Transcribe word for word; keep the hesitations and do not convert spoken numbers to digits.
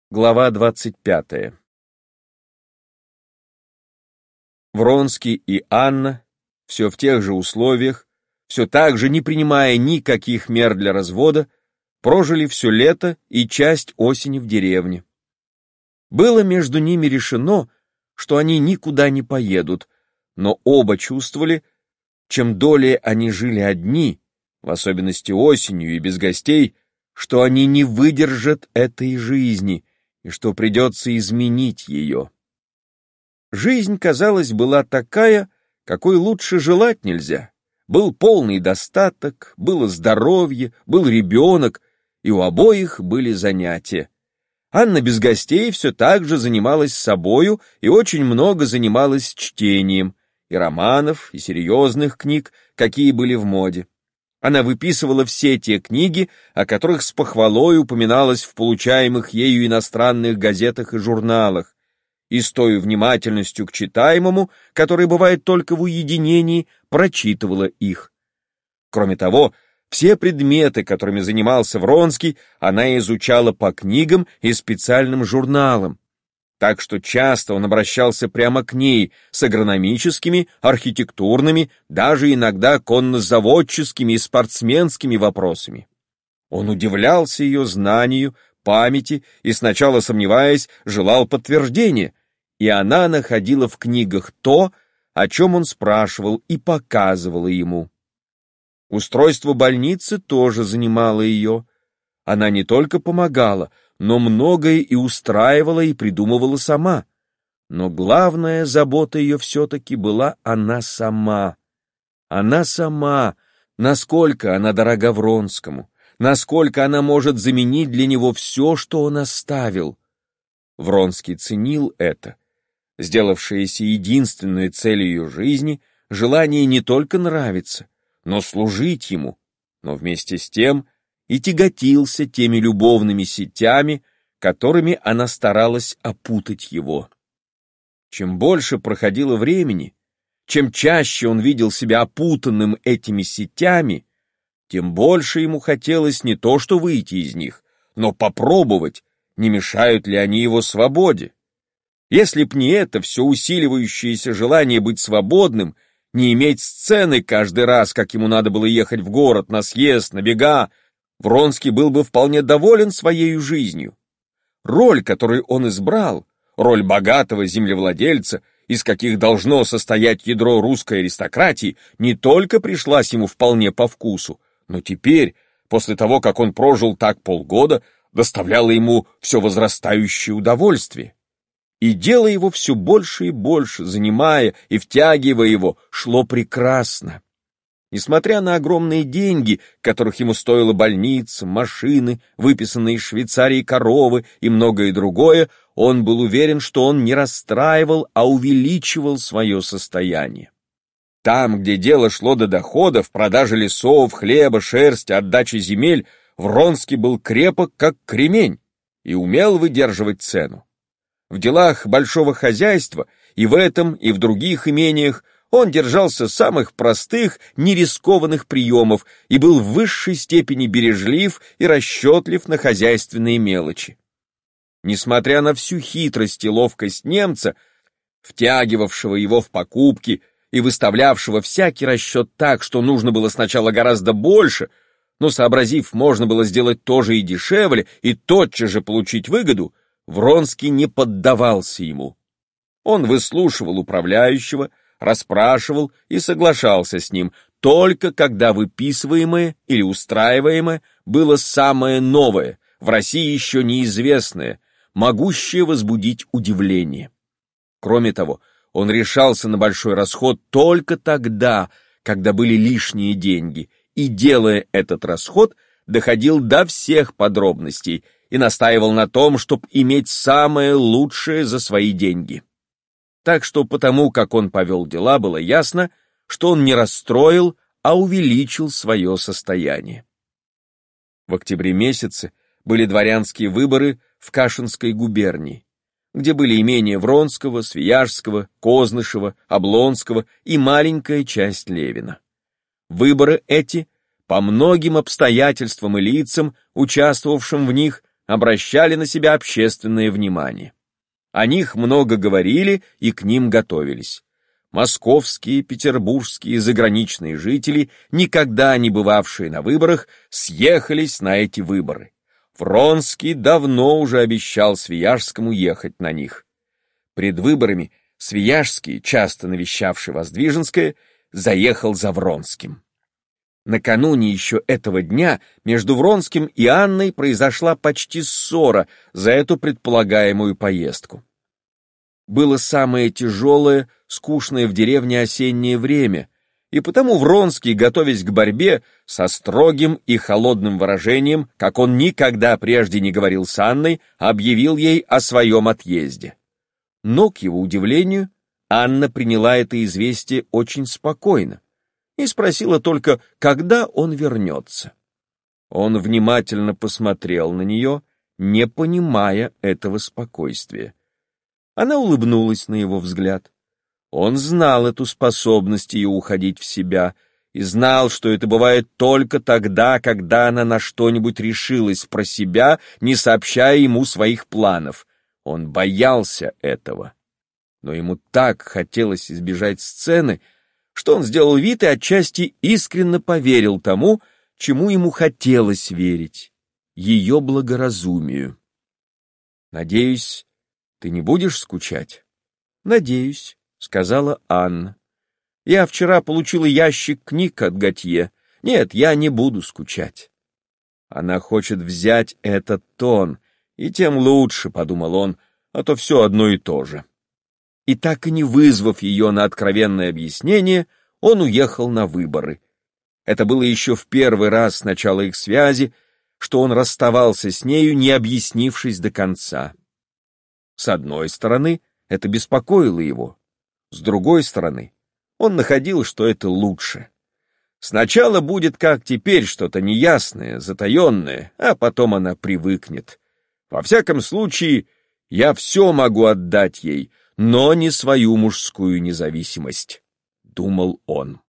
Глава двадцать пятая. Вронский и Анна, все в тех же условиях, все так же, не принимая никаких мер для развода, прожили все лето и часть осени в деревне. Было между ними решено, что они никуда не поедут, но оба чувствовали, чем долее они жили одни, в особенности осенью и без гостей, что они не выдержат этой жизни и что придется изменить ее. Жизнь, казалось, была такая, какой лучше желать нельзя. Был полный достаток, было здоровье, был ребенок, и у обоих были занятия. Анна без гостей все так же занималась собою и очень много занималась чтением, и романов, и серьезных книг, какие были в моде. Она выписывала все те книги, о которых с похвалой упоминалось в получаемых ею иностранных газетах и журналах, и с той внимательностью к читаемому, которая бывает только в уединении, прочитывала их. Кроме того, все предметы, которыми занимался Вронский, она изучала по книгам и специальным журналам, так что часто он обращался прямо к ней с агрономическими, архитектурными, даже иногда коннозаводческими и спортсменскими вопросами. Он удивлялся ее знанию, памяти и, сначала сомневаясь, желал подтверждения, и она находила в книгах то, о чем он спрашивал, и показывала ему. Устройство больницы тоже занимало ее. Она не только помогала, но многое и устраивала, и придумывала сама. Но главная забота ее все-таки была она сама. Она сама, насколько она дорога Вронскому, насколько она может заменить для него все, что он оставил. Вронский ценил это, сделавшееся единственной целью ее жизни, желание не только нравиться, но служить ему, но вместе с тем и тяготился теми любовными сетями, которыми она старалась опутать его. Чем больше проходило времени, чем чаще он видел себя опутанным этими сетями, тем больше ему хотелось не то что выйти из них, но попробовать, не мешают ли они его свободе. Если б не это все усиливающееся желание быть свободным, не иметь сцены каждый раз, как ему надо было ехать в город на съезд, на бега, Вронский был бы вполне доволен своей жизнью. Роль, которую он избрал, роль богатого землевладельца, из каких должно состоять ядро русской аристократии, не только пришлась ему вполне по вкусу, но теперь, после того, как он прожил так полгода, доставляла ему все возрастающее удовольствие. И дело его все больше и больше, занимая и втягивая его, шло прекрасно. Несмотря на огромные деньги, которых ему стоила больница, машины, выписанные из Швейцарии коровы и многое другое, он был уверен, что он не расстраивал, а увеличивал свое состояние. Там, где дело шло до доходов, продажи лесов, хлеба, шерсти, отдачи земель, Вронский был крепок, как кремень, и умел выдерживать цену. В делах большого хозяйства и в этом, и в других имениях он держался самых простых, нерискованных приемов и был в высшей степени бережлив и расчетлив на хозяйственные мелочи. Несмотря на всю хитрость и ловкость немца, втягивавшего его в покупки и выставлявшего всякий расчет так, что нужно было сначала гораздо больше, но, сообразив, можно было сделать то же и дешевле, и тотчас же получить выгоду, Вронский не поддавался ему. Он выслушивал управляющего, расспрашивал и соглашался с ним, только когда выписываемое или устраиваемое было самое новое, в России еще неизвестное, могущее возбудить удивление. Кроме того, он решался на большой расход только тогда, когда были лишние деньги, и, делая этот расход, доходил до всех подробностей и настаивал на том, чтобы иметь самое лучшее за свои деньги. Так что потому, как он повел дела, было ясно, что он не расстроил, а увеличил свое состояние. В октябре месяце были дворянские выборы в Кашинской губернии, где были имения Вронского, Свияжского, Кознышева, Облонского и маленькая часть Левина. Выборы эти, по многим обстоятельствам и лицам, участвовавшим в них, обращали на себя общественное внимание. О них много говорили и к ним готовились. Московские, петербургские, заграничные жители, никогда не бывавшие на выборах, съехались на эти выборы. Вронский давно уже обещал Свияжскому ехать на них. Пред выборами Свияжский, часто навещавший Воздвиженское, заехал за Вронским. Накануне еще этого дня между Вронским и Анной произошла почти ссора за эту предполагаемую поездку. Было самое тяжелое, скучное в деревне осеннее время, и потому Вронский, готовясь к борьбе, со строгим и холодным выражением, как он никогда прежде не говорил с Анной, объявил ей о своем отъезде. Но, к его удивлению, Анна приняла это известие очень спокойно и спросила только, когда он вернется. Он внимательно посмотрел на нее, не понимая этого спокойствия. Она улыбнулась на его взгляд. Он знал эту способность ее уходить в себя и знал, что это бывает только тогда, когда она на что-нибудь решилась про себя, не сообщая ему своих планов. Он боялся этого. Но ему так хотелось избежать сцены, что он сделал вид и отчасти искренне поверил тому, чему ему хотелось верить — ее благоразумию. «Надеюсь, ты не будешь скучать?» «Надеюсь», — сказала Анна. «Я вчера получила ящик книг от Готье. Нет, я не буду скучать». Она хочет взять этот тон, и тем лучше, — подумал он, — а то все одно и то же. И так и не вызвав ее на откровенное объяснение, он уехал на выборы. Это было еще в первый раз с начала их связи, что он расставался с нею, не объяснившись до конца. С одной стороны, это беспокоило его. С другой стороны, он находил, что это лучше. Сначала будет, как теперь, что-то неясное, затаенное, а потом она привыкнет. Во всяком случае, я все могу отдать ей, но не свою мужскую независимость, — думал он.